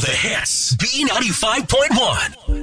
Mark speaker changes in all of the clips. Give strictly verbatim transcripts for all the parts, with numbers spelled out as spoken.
Speaker 1: the hits. B ninety-five point one.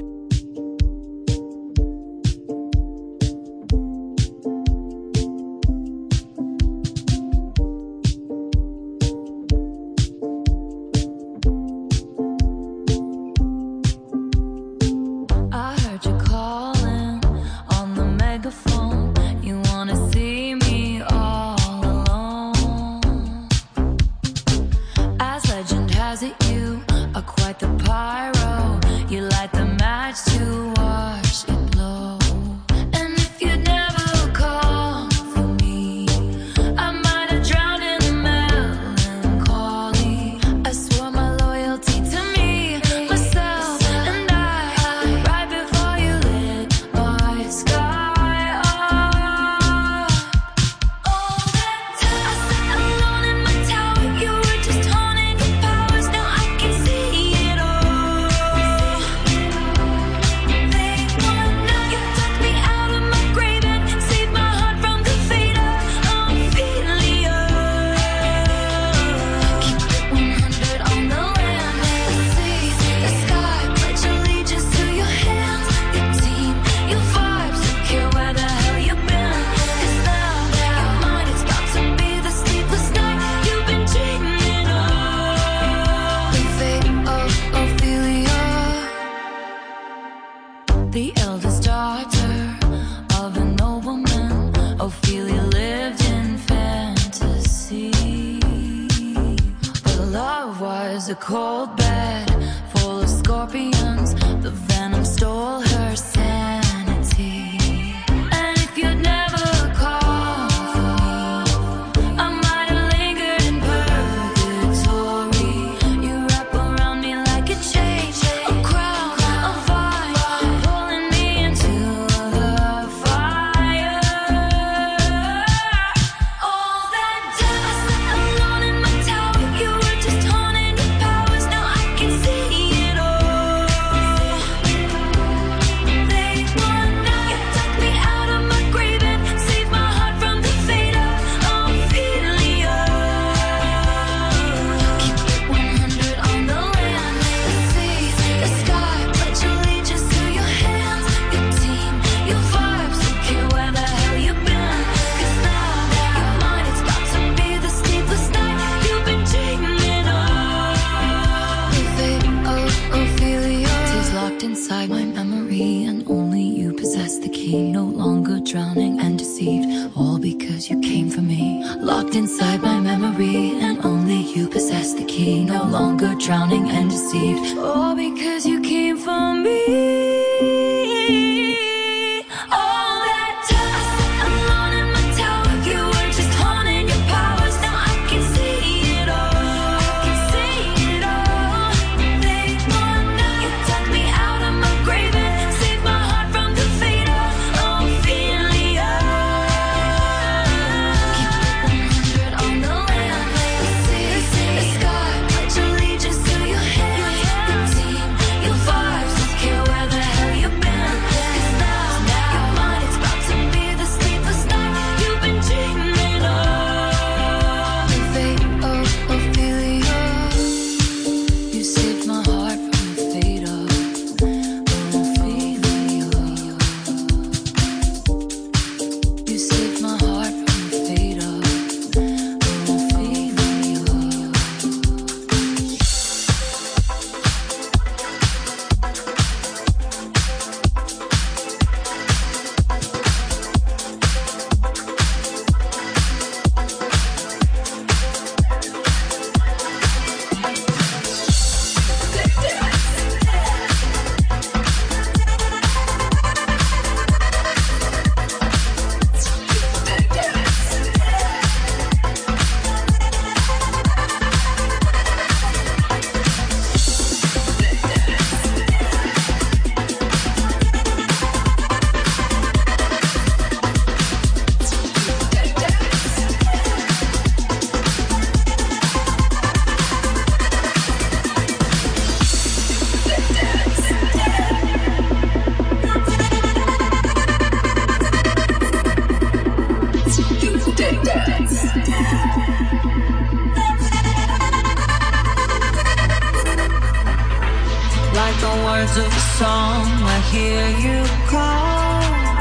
Speaker 2: Like the words of a song, I hear you call.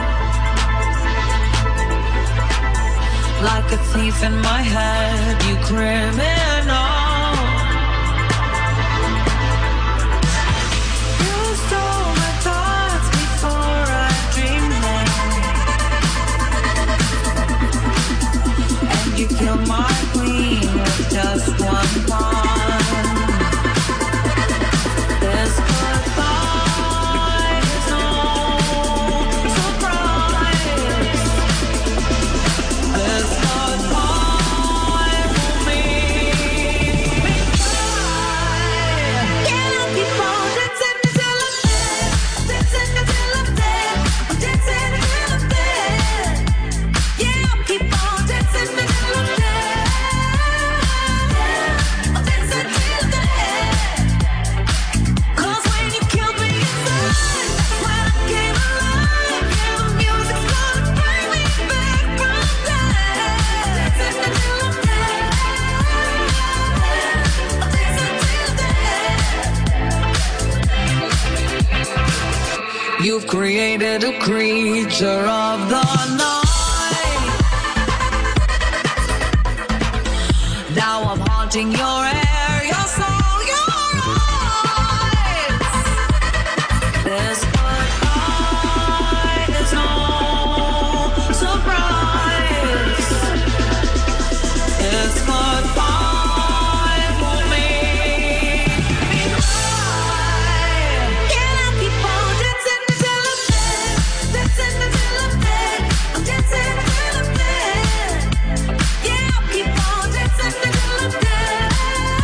Speaker 2: Like a thief in my head, you criminal. You stole my thoughts before I dreamed them. And you killed my queen with just one pawn. This goodbye is no surprise. This goodbye will make me cry. Yeah, I'll keep on dancing until I'm dead. Dancing until I'm dead. I'm dancing until I'm dead. Yeah, I'll keep on dancing until I'm dead. I'm dancing till I'm dead. You've created a creature of the night. Now I'm haunting your air, your soul, your eyes. This goodbye is no surprise. This goodbye will make me cry. Can I keep on dancing? Dancing until I'm dead. I'm dancing until I'm dead. Yeah, I'll keep on dancing until I'm dead.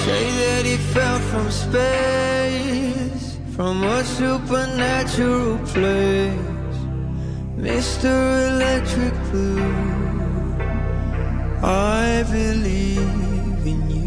Speaker 3: Say that he fell from space, from a supernatural place, Mister Electric Blue, I believe in you.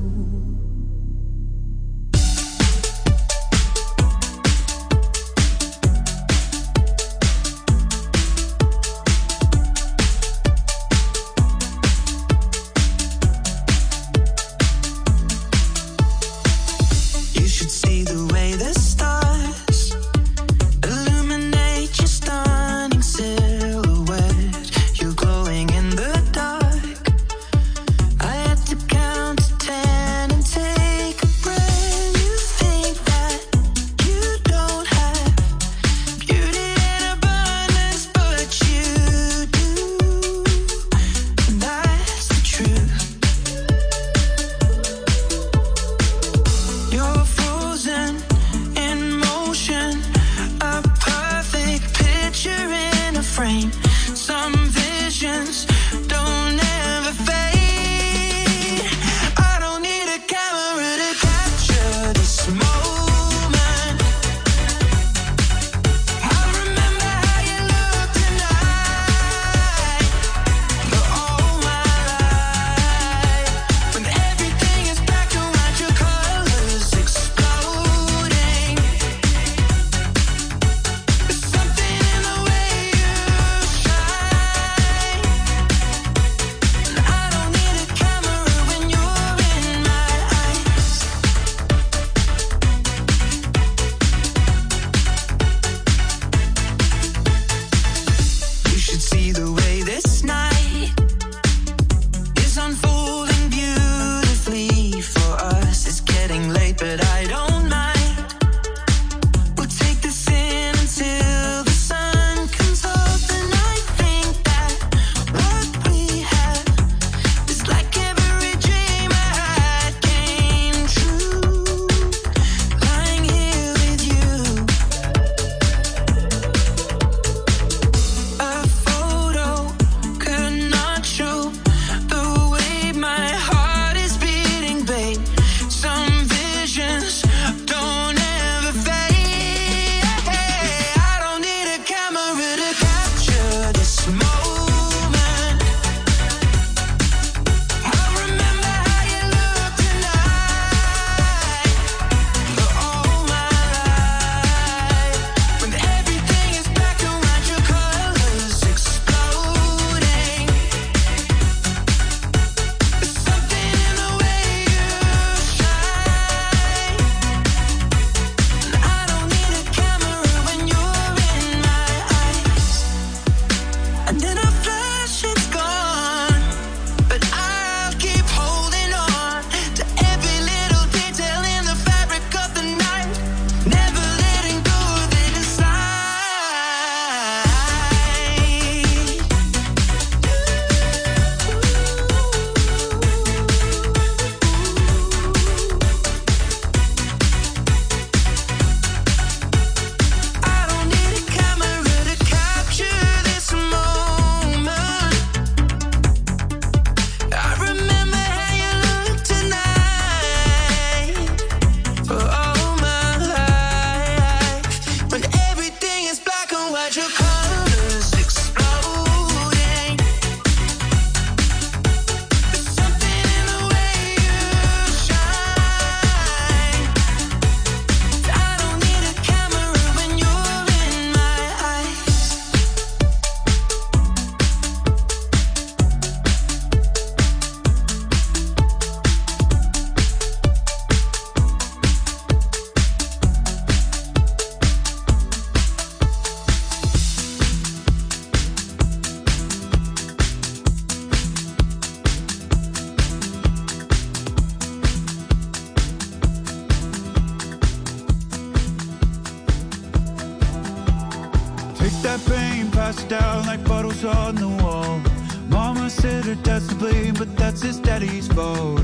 Speaker 4: passed out like bottles on the wall. Mama said her dad's to blame, but that's his daddy's fault.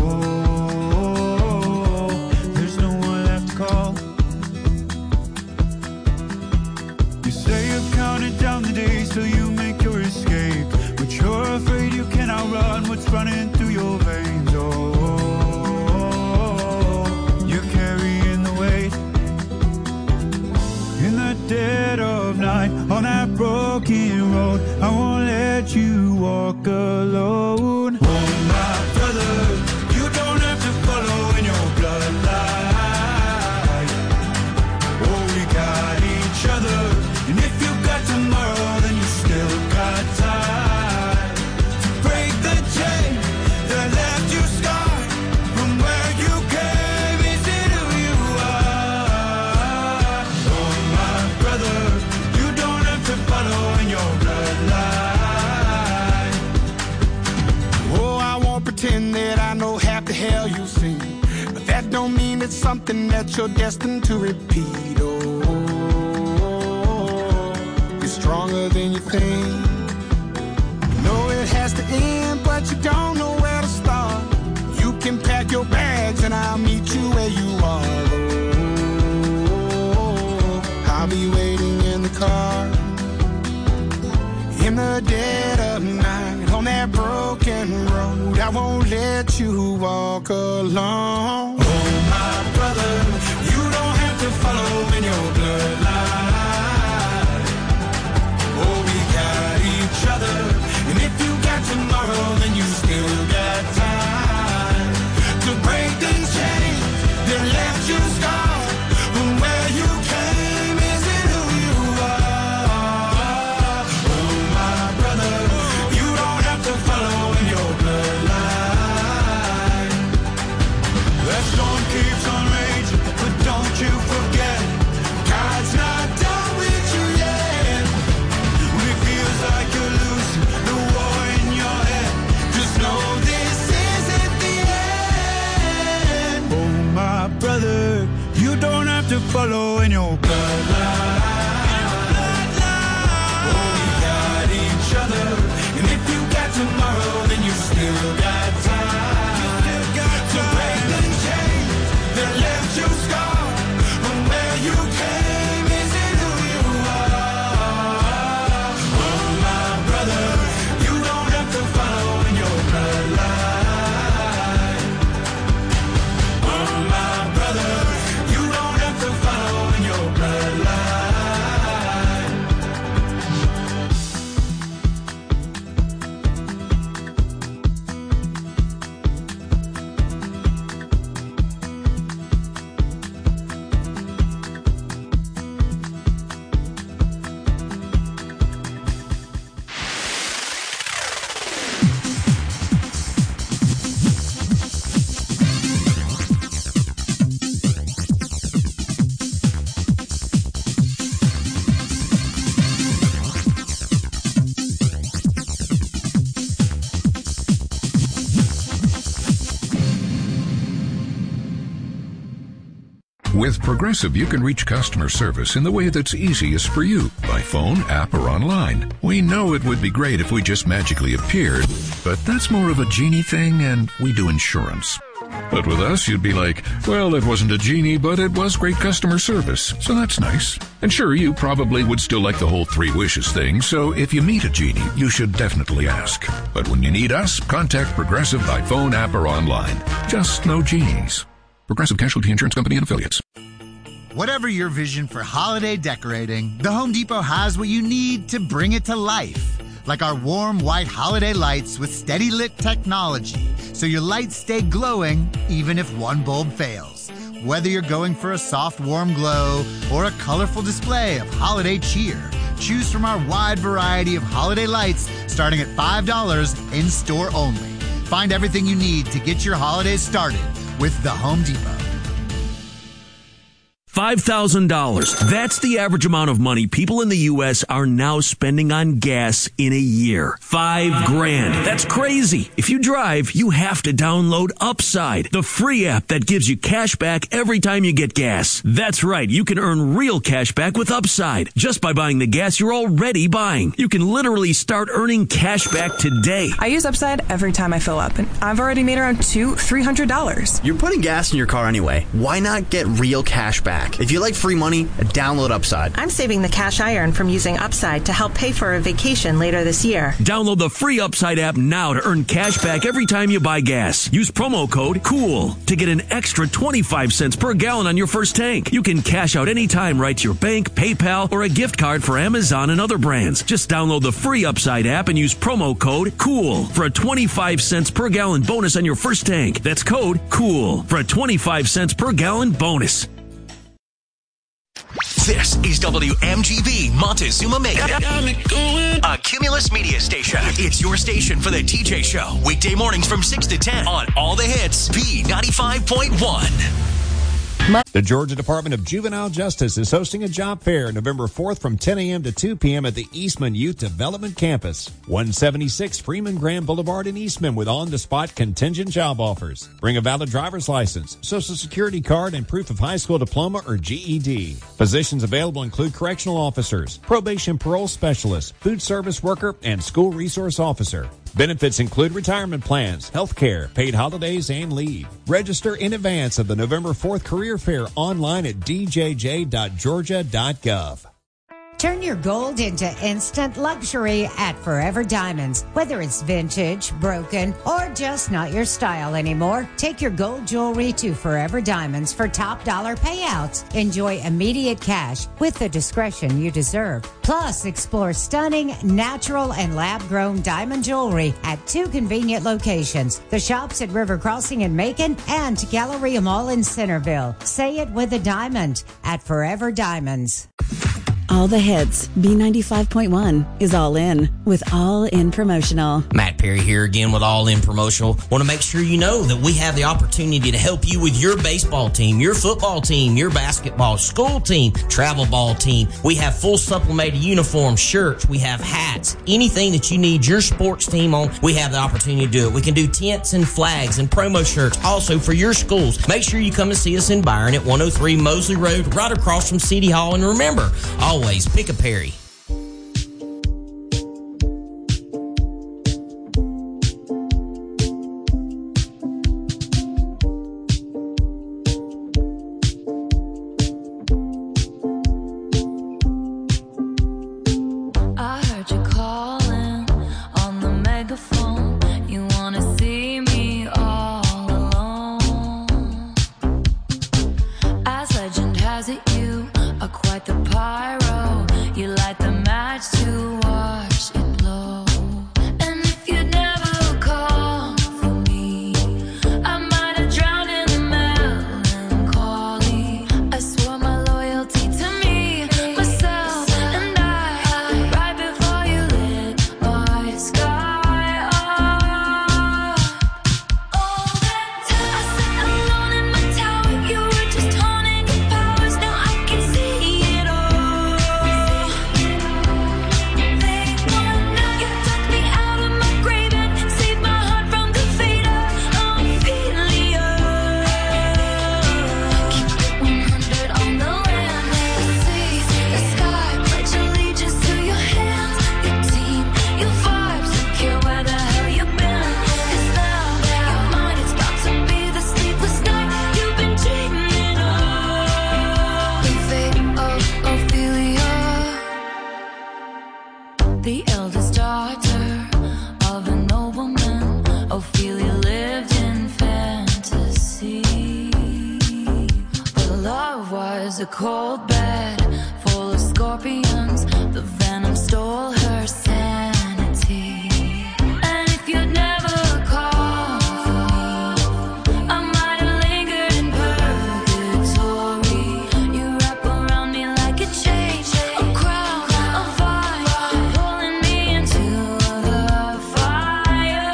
Speaker 4: Oh, there's no one left to call. You say you're counting down the days till you make your escape, but you're afraid you cannot run what's running through your veins. Oh, broken road. I won't let you walk alone. Oh, my brother, you don't have to follow in your bloodline. Oh, we got each other, and if you got tomorrow, then you still got time to break the chain that left you scarred from where you came. Is it who you are? Oh, my brother, you don't have to follow in your bloodline. Oh, I won't pretend that I know half the hell you've seen, but that don't mean it's something that you're destined to repeat. Oh, you're stronger than you think. You know it has to end, but you don't know where to start. You can pack your bags and I'll meet you where you are. Oh, I'll be waiting in the car in the dead of night on that broken road. I won't let you walk alone. Oh, my brother, you don't have to follow in your bloodline. Oh, we got each other, and if you got tomorrow, then you still got time to break these chains that left you scarred from where you came. Is it who you are? Oh, my brother, you don't have to follow in your bloodline. That storm keeps on raging, but don't you forget, God's not done with you yet. When it feels like you're losing the war in your head, just know this isn't the end. Oh, my brother, you don't have to follow in your bloodline. Oh, we got each other, and if you got tomorrow, then you still got time to break the chains that left you scarred from where you came. Is it who you are? Oh, my brother, you don't have to follow in your bloodline. Oh, my brother, you don't have to follow in your bloodline.
Speaker 5: With Progressive, you can reach customer service in the way that's easiest for you, by phone, app, or online. We know it would be great if we just magically appeared, but that's more of a genie thing, and we do insurance. But with us, you'd be like, well, it wasn't a genie, but it was great customer service, so that's nice. And sure, you probably would still like the whole three wishes thing, so if you meet a genie, you should definitely ask. But when you need us, contact Progressive by phone, app, or online. Just no genies. Progressive Casualty Insurance Company and Affiliates.
Speaker 6: Whatever your vision for holiday decorating, the Home Depot has what you need to bring it to life. Like our warm white holiday lights with steady lit technology, so your lights stay glowing even if one bulb fails. Whether you're going for a soft, warm glow or a colorful display of holiday cheer, choose from our wide variety of holiday lights starting at five dollars in-store only. Find everything you need to get your holidays started with the Home Depot.
Speaker 1: five thousand dollars. That's the average amount of money people in the U S are now spending on gas in a year. Five grand. That's crazy. If you drive, you have to download Upside, the free app that gives you cash back every time you get gas. That's right. You can earn real cash back with Upside just by buying the gas you're already buying. You can literally start earning cash back today.
Speaker 7: I use Upside every time I fill up, and I've already made around two, three hundred dollars.
Speaker 8: You're putting gas in your car anyway. Why not get real cash back? back. If you like free money, download Upside.
Speaker 9: I'm saving the cash I earn from using Upside to help pay for a vacation later this year.
Speaker 1: Download the free Upside app now to earn cash back every time you buy gas. Use promo code COOL to get an extra twenty-five cents per gallon on your first tank. You can cash out anytime right to your bank, PayPal, or a gift card for Amazon and other brands. Just download the free Upside app and use promo code COOL for a twenty-five cents per gallon bonus on your first tank. That's code COOL for a twenty-five cents per gallon bonus.
Speaker 10: This is W M G B Montezuma Mega, a Cumulus media station. It's your station for the T J Show. Weekday mornings from six to ten on all the hits. B ninety-five point one.
Speaker 11: The Georgia Department of Juvenile Justice is hosting a job fair November fourth from ten a.m. to two p.m. at the Eastman Youth Development Campus, one seventy-six Freeman Graham Boulevard in Eastman, with on-the-spot contingent job offers. Bring a valid driver's license, social security card, and proof of high school diploma or G E D. Positions available include correctional officers, probation parole specialist, food service worker, and school resource officer. Benefits include retirement plans, health care, paid holidays, and leave. Register in advance of the November fourth career fair online at d j j dot georgia dot gov.
Speaker 12: Turn your gold into instant luxury at Forever Diamonds. Whether it's vintage, broken, or just not your style anymore, take your gold jewelry to Forever Diamonds for top dollar payouts. Enjoy immediate cash with the discretion you deserve. Plus, explore stunning, natural, and lab-grown diamond jewelry at two convenient locations. The shops at River Crossing in Macon and Galleria Mall in Centerville. Say it with a diamond at Forever Diamonds.
Speaker 13: All the hits. B ninety-five point one is all in with All In Promotional.
Speaker 14: Matt Perry here again with All In Promotional. Want to make sure you know that we have the opportunity to help you with your baseball team, your football team, your basketball, school team, travel ball team. We have full supplemented uniforms, shirts, we have hats, anything that you need your sports team on, we have the opportunity to do it. We can do tents and flags and promo shirts also for your schools. Make sure you come and see us in Byron at one oh three Mosley Road, right across from City Hall. And remember, all Always pick a Perry.
Speaker 2: I heard you calling on the megaphone. You wanna see me all alone. As legend has it, you are quite the pyro. You light the match to watch it blow. And if you'd never call for me, I might have drowned in the melancholy. I swore my loyalty to me, myself, and I, right before you lit my sky up. All that time I sat alone in my tower, you were just haunting your powers. Now I can see it all. The eldest daughter of a nobleman, Ophelia lived in fantasy. But love was a cold bed full of scorpions. The venom stole her sanity. And if you'd never called for me, I might have lingered in purgatory. You wrap around me like a chain, a crown, a vine, pulling me into the fire.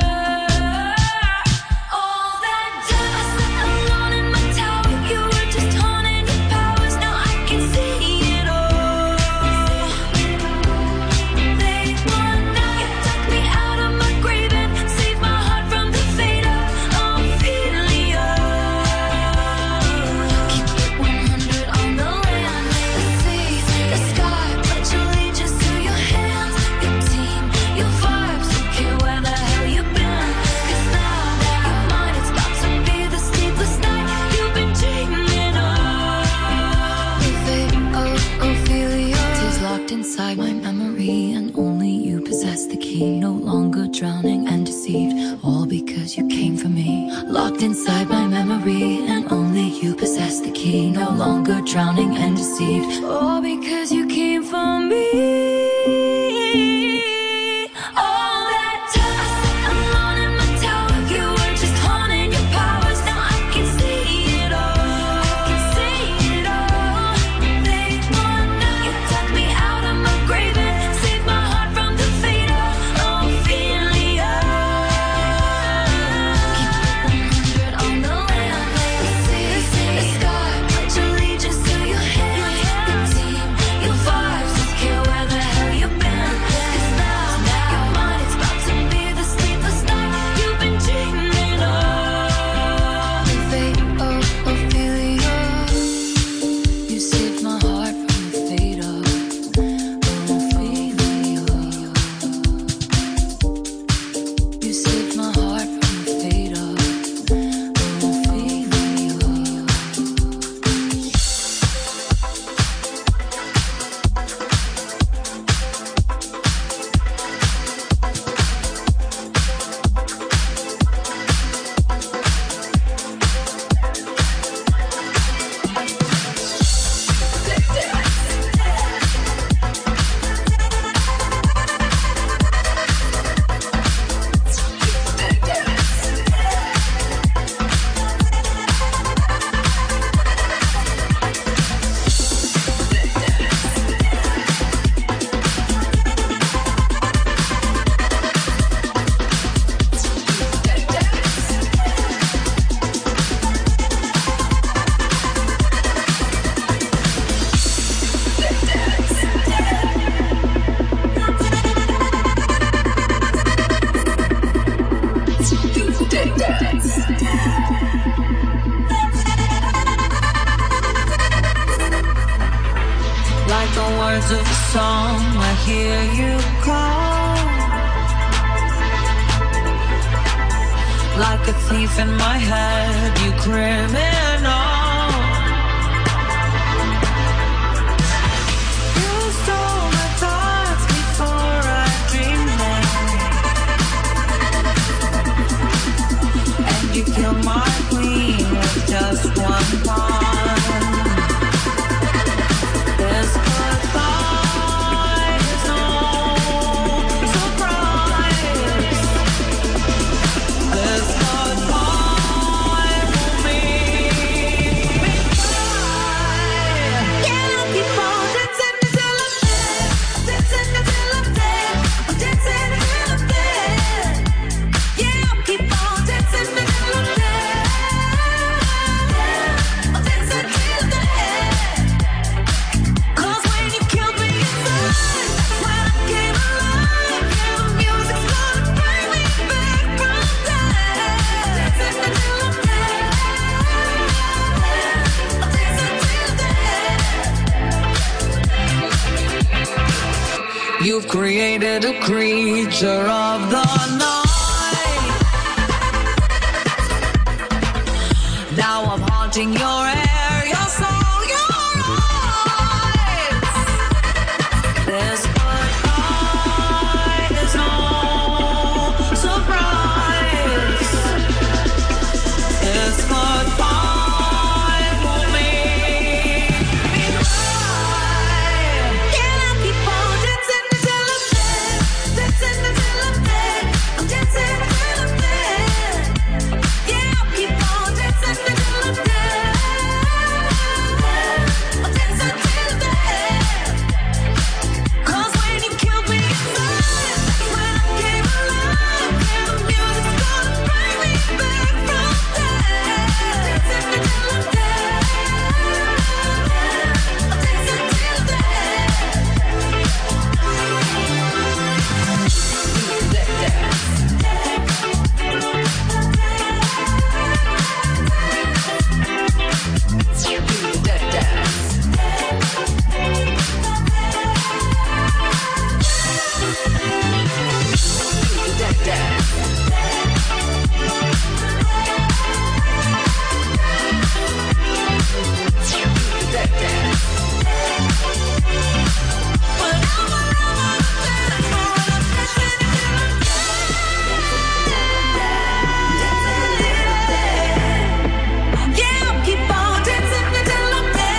Speaker 2: All that time I sat alone in my tower, you were just haunting your powers. Now I can see it all. They want now, you longer drowning and deceived. All because you came for me. All that time alone in my tower, you were just haunting your powers. Now I can see it all. I can see it all. They wanna you dug me out of my grave and saved my heart from the fate of Ophelia. Keep it one hundred on the land, the sea, the sky. Pledge allegiance to your hands, the team, your vibes. Don't care where the hell you've been. 'Cause now, now your mind is about to be the sleepless night you've been dreaming of. The fate of Ophelia. You saved my heart from the fate of Ophelia. You saved my heart from the fate of Ophelia. Like the words of a song, I hear you call. Like a thief in my head, you criminal. You stole my thoughts before I dreamed them. And you killed my queen with just one pawn. This goodbye is no surprise. This goodbye will make me cry. Yeah, I'll keep on dancing until I'm dead. Dancing until I'm dead. I'm dancing until I'm dead. Yeah, I'll keep on dancing until I'm dead. I'm dancing until I'm dead. Cause when you killed me inside, when I came alive, yeah, the music's gonna bring me back from death. Dancing until I'm dead. I'm dancing until dead. You've created a creature of the night. Now I'm haunting your air, your soul, your eyes. This goodbye is no surprise. This goodbye will make me cry. Can I keep on dancing until I'm dead? Dancing until I'm dead. I'm dancing until I'm dead. Yeah, I'll keep on dancing until I'm dead. I'm dancing until I'm dead. Cause when you killed me inside, when I came alive, yeah, the music's gonna bring me back from death. Dancing until I'm dead. I'm dancing until I'm Yeah, I'll keep on dancing until I'm dead.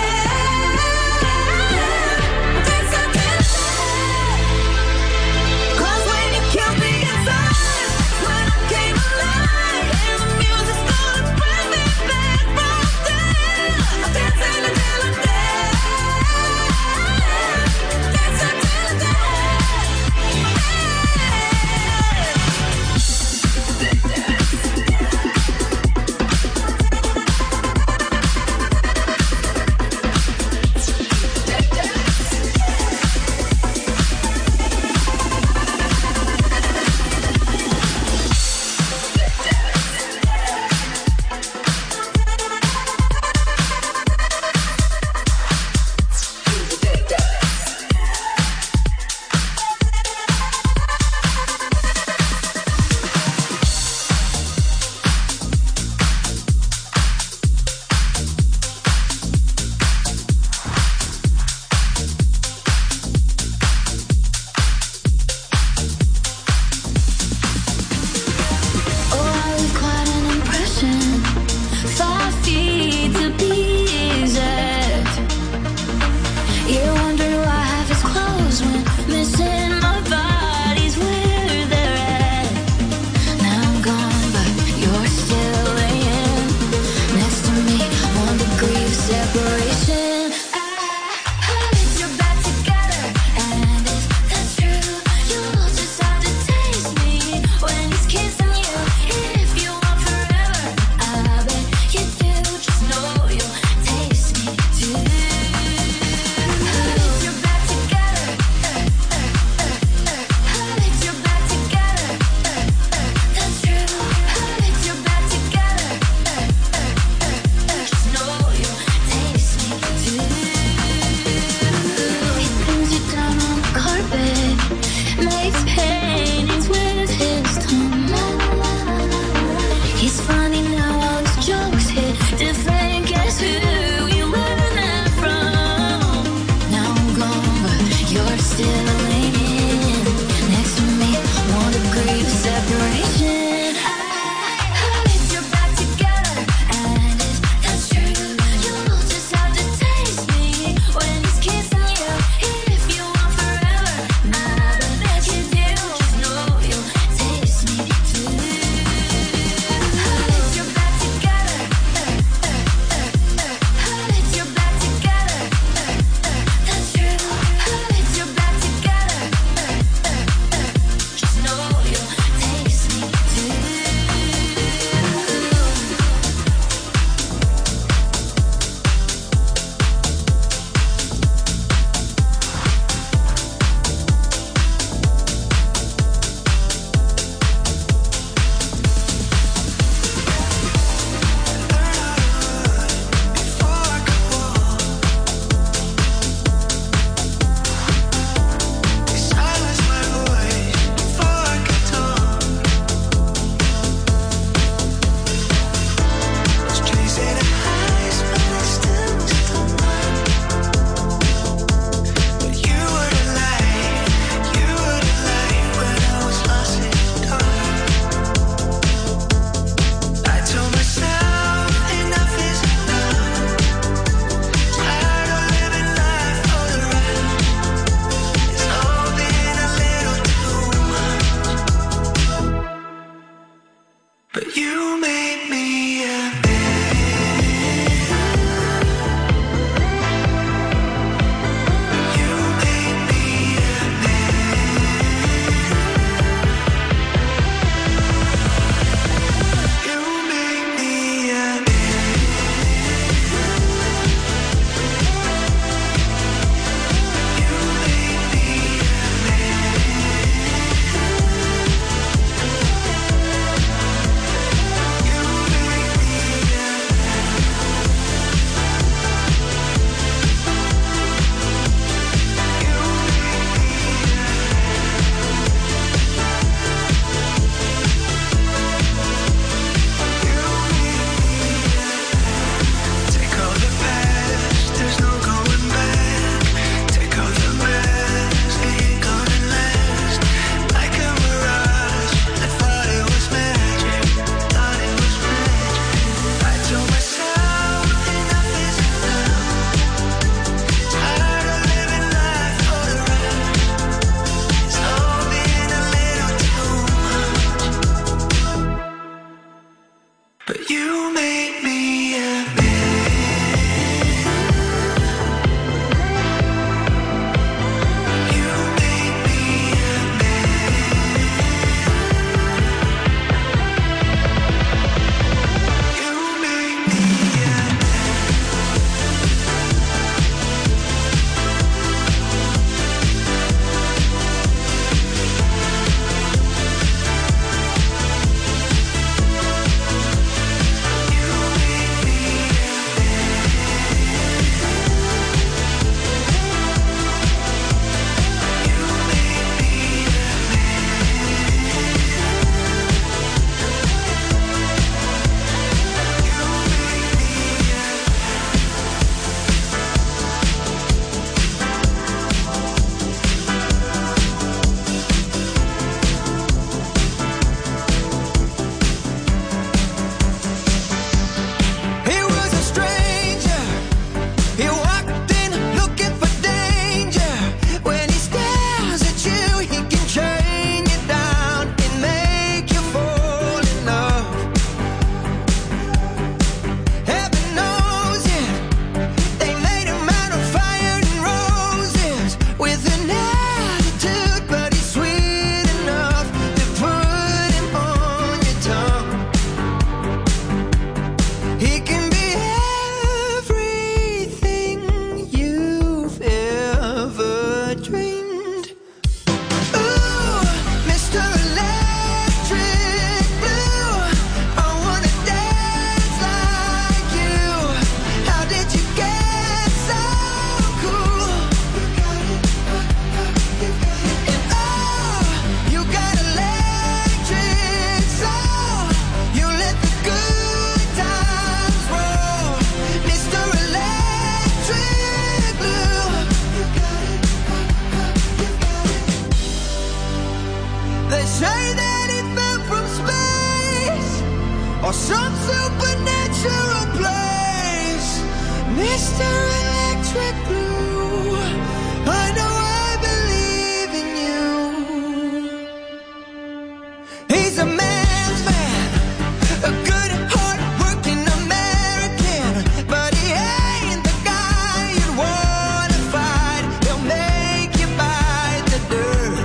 Speaker 3: Mister Electric Blue, I know I believe in you. He's a man's man, a good, hard-working American, but he ain't the guy you'd wanna fight. He'll make you bite the dirt.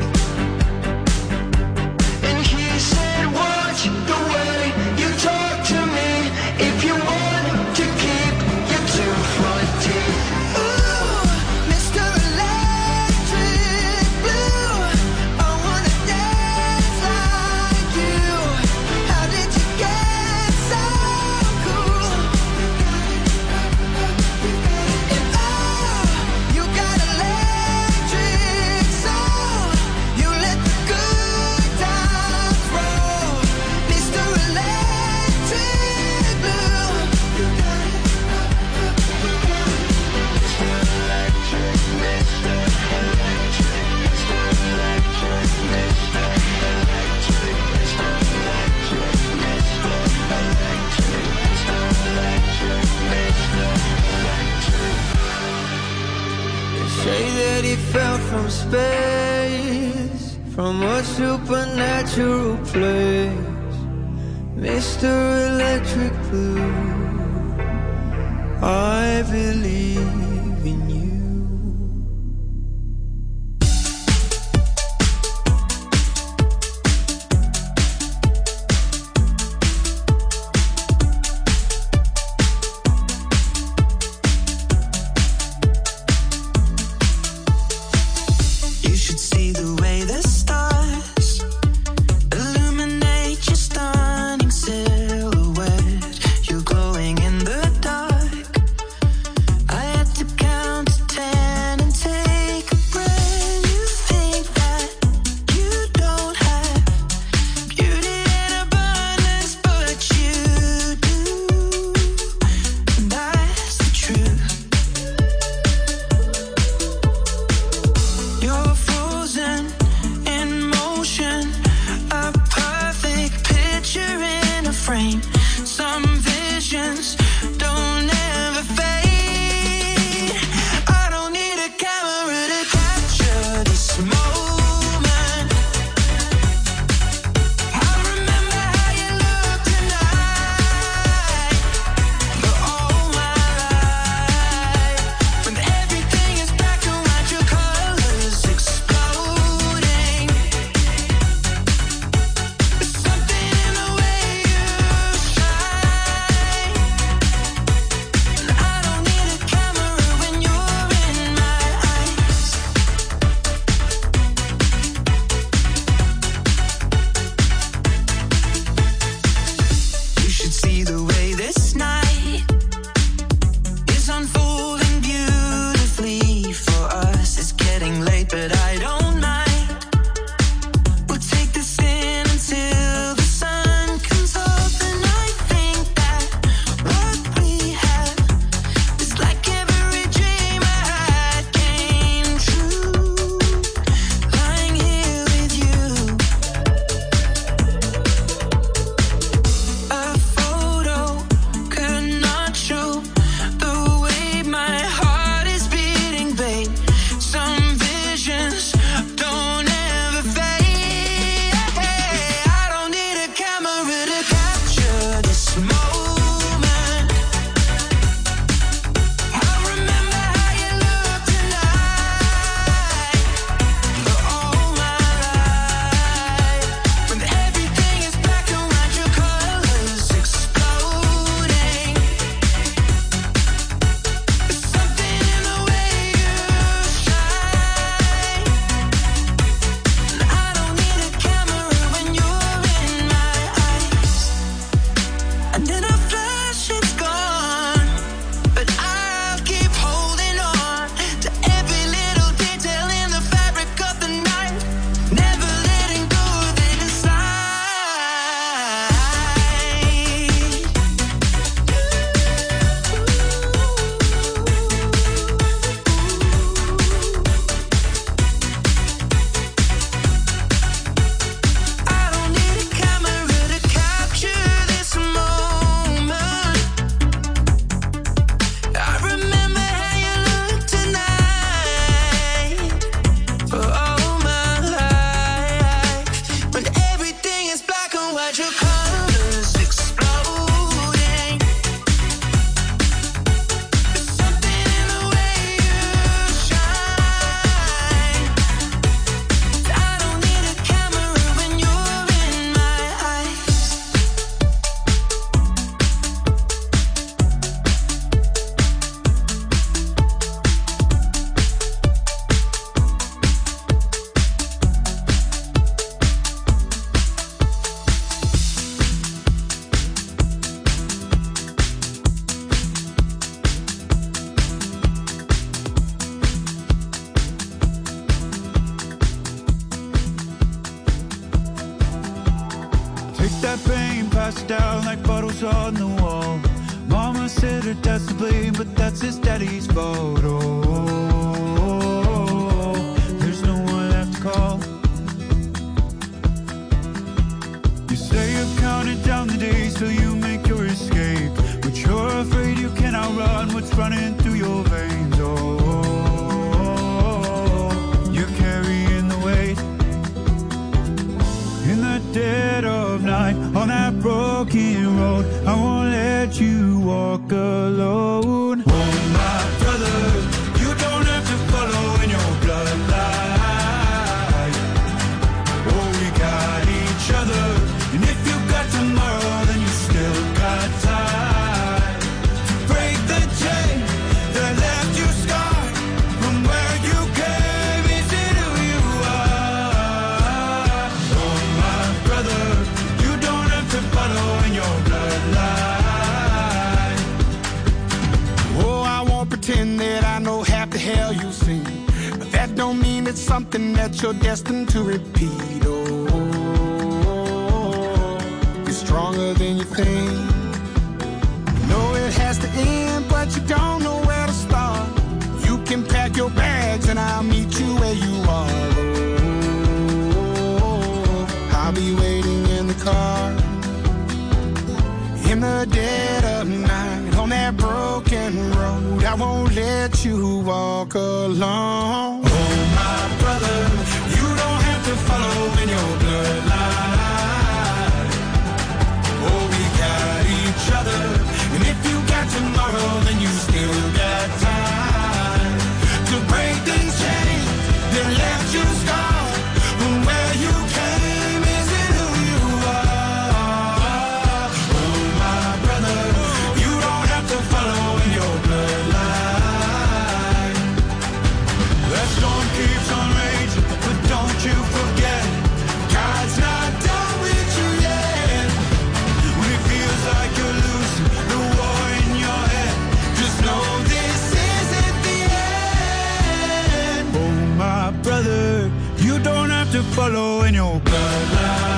Speaker 3: And he said, watch the way you talk to me if you want to keep your two front teeth. Ooh, Mister Electric Blue, I wanna dance like you. How did you get so cool? And oh, you got electric soul. You let the good times roll. Mister Electric Blue, you got it. Mister Electric, Mister Electric, Mister Electric, Mister Electric, Mister Electric, Mister Electric, Mister Electric, Mister Electric. They say that he fell from space, from a supernatural place. Mister Electric Blue, I believe in you.
Speaker 15: You should see the way the stars illuminate your stunning silhouette. You're glowing in the dark. I had to
Speaker 4: that pain passed down like bottles on the wall. Mama said her dad's to blame, but that's his daddy's fault. Oh, there's no one left to call. You say you've counted down the days till you make your escape, but you're afraid you can outrun what's running through your veins. Oh, you're carrying the weight. In the dead of night, on that broken road, I won't let you walk alone. Oh, my brother, you don't have to follow in your bloodline. Oh, we got each other, and if you got tomorrow, then you still got time to break the chain that left you scarred from where you came into who you are. Oh, my brother, you don't have to follow in your bloodline.
Speaker 16: Oh, I won't pretend that I know half the hell you've seen, but that don't mean it's something that you're destined to repeat. Oh, you're stronger than you think. You know it has to end, but you don't know where to start. You can pack your bags and I'll meet you where you are. Oh, I'll be waiting in the car. In the dead of night, on that broken road, I won't let you walk alone.
Speaker 4: Oh, my brother, you don't have to follow in your bloodline. Oh, we got each other, and if you got tomorrow, then you still got time to break these chains that left you scarred from where you came. Is it who you are? Oh, my brother, you don't have to follow in your bloodline. That storm keeps on raging, but don't you forget, God's not done with you yet. When it feels like you're losing the war in your head, just know this isn't the end. Oh, my brother, you don't have to follow in your bloodline.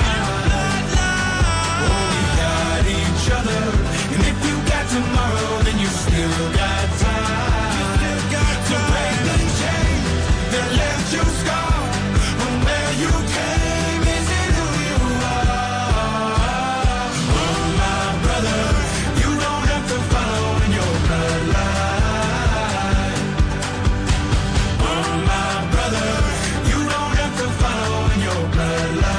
Speaker 4: Oh, we got each other, and if you got tomorrow, then you still got time to break the chain that left you scarred from where you came. Is it who you are? Oh, my brother, you don't have to follow in your bloodline. Oh, my brother, you don't have to follow in your bloodline.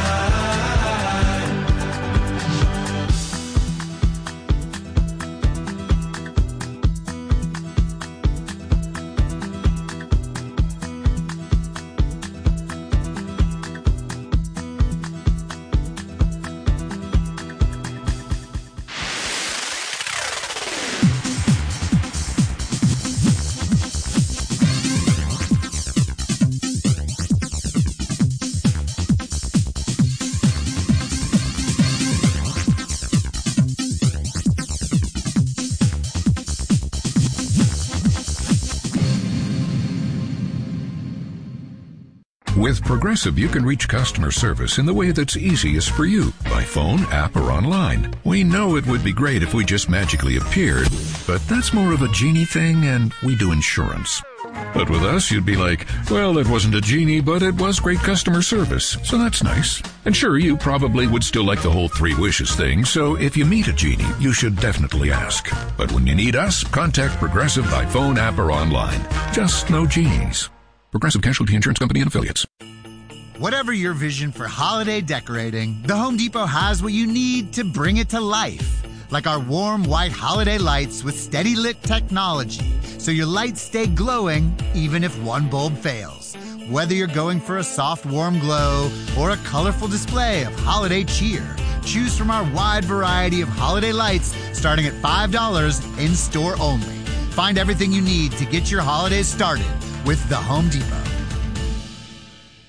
Speaker 5: With Progressive, you can reach customer service in the way that's easiest for you, by phone, app, or online. We know it would be great if we just magically appeared, but that's more of a genie thing, and we do insurance. But with us, you'd be like, well, it wasn't a genie, but it was great customer service, so that's nice. And sure, you probably would still like the whole three wishes thing, so if you meet a genie, you should definitely ask. But when you need us, contact Progressive by phone, app, or online. Just no genies. Progressive Casualty Insurance Company and Affiliates.
Speaker 6: Whatever your vision for holiday decorating, the Home Depot has what you need to bring it to life. Like our warm white holiday lights with steady lit technology, so your lights stay glowing even if one bulb fails. Whether you're going for a soft, warm glow or a colorful display of holiday cheer, choose from our wide variety of holiday lights starting at five dollars in-store only. Find everything you need to get your holidays started with the Home Depot.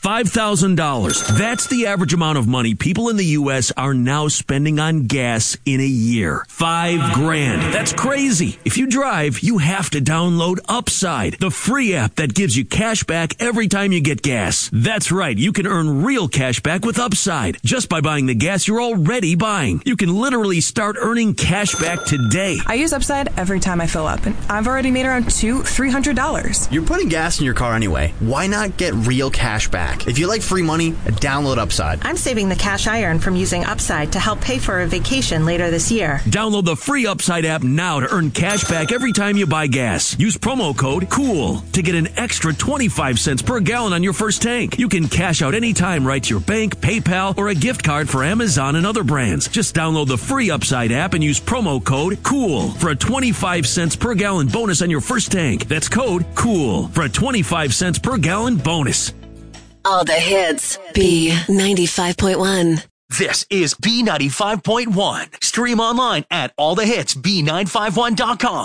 Speaker 1: five thousand dollars. That's the average amount of money people in the U S are now spending on gas in a year. Five grand. That's crazy. If you drive, you have to download Upside, the free app that gives you cash back every time you get gas. That's right. You can earn real cash back with Upside just by buying the gas you're already buying. You can literally start earning cash back today.
Speaker 7: I use Upside every time I fill up, and I've already made around two, three hundred dollars.
Speaker 8: You're putting gas in your car anyway. Why not get real cash back? If you like free money, download Upside.
Speaker 9: I'm saving the cash I earn from using Upside to help pay for a vacation later this year.
Speaker 1: Download the free Upside app now to earn cash back every time you buy gas. Use promo code COOL to get an extra twenty-five cents per gallon on your first tank. You can cash out anytime right to your bank, PayPal, or a gift card for Amazon and other brands. Just download the free Upside app and use promo code COOL for a twenty-five cents per gallon bonus on your first tank. That's code COOL for a twenty-five cents per gallon bonus.
Speaker 17: All the hits. B ninety-five point one.
Speaker 10: This is B ninety-five point one. Stream online at all the hits B nine five one dot com.